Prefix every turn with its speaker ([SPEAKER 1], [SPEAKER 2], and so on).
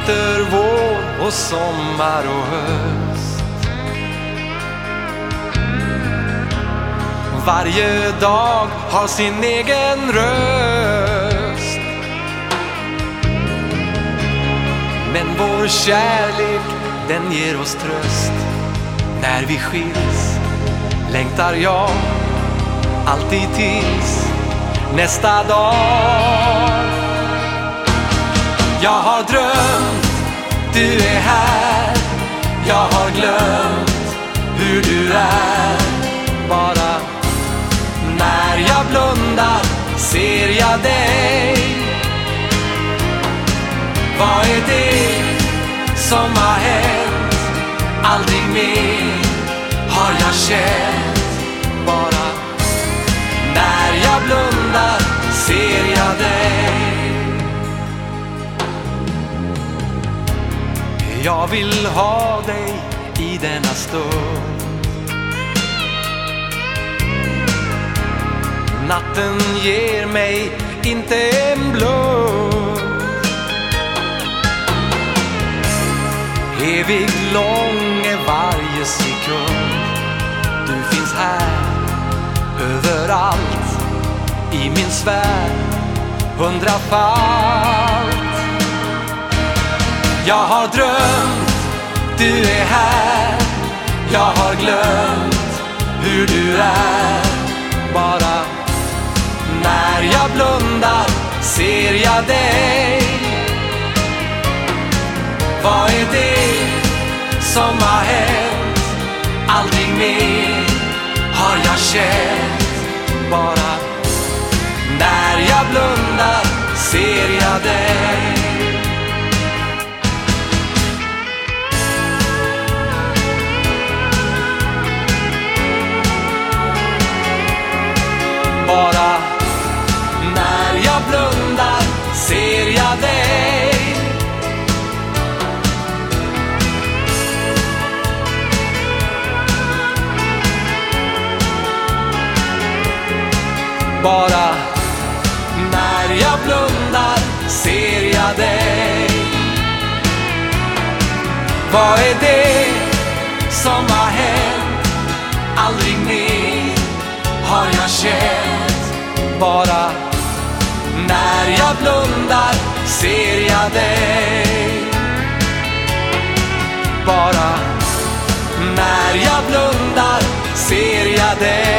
[SPEAKER 1] vinter, vår och sommar och höst. Varje dag har sin egen röst. Men vår kärlek, den ger oss tröst. När vi skiljs längtar jag alltid tills nästa dag. Jag har drömt, du är här. Jag har glömt hur du är. Bara när jag blundar ser jag dig. Vad är det som har hänt? Aldrig mer har jag känt. Bara när jag blundar ser jag dig. Jag vill ha dig i denna stund. Natten ger mig inte en blund. Evigt lång är varje sekund. Du finns här överallt i min sfär, 100-falt. Jag har drömt, du är här. Jag har glömt hur du är. Bara när jag blundar ser jag dig. Vad är det som har hänt? Aldrig mer har jag känt. Bara när jag blundar ser jag dig. Bara när jag blundar ser jag dig. Bara när jag blundar ser jag dig. Vad är det som har hänt? Aldrig mer har jag känt. Bara när jag blundar ser jag dig. Bara när jag blundar ser jag dig.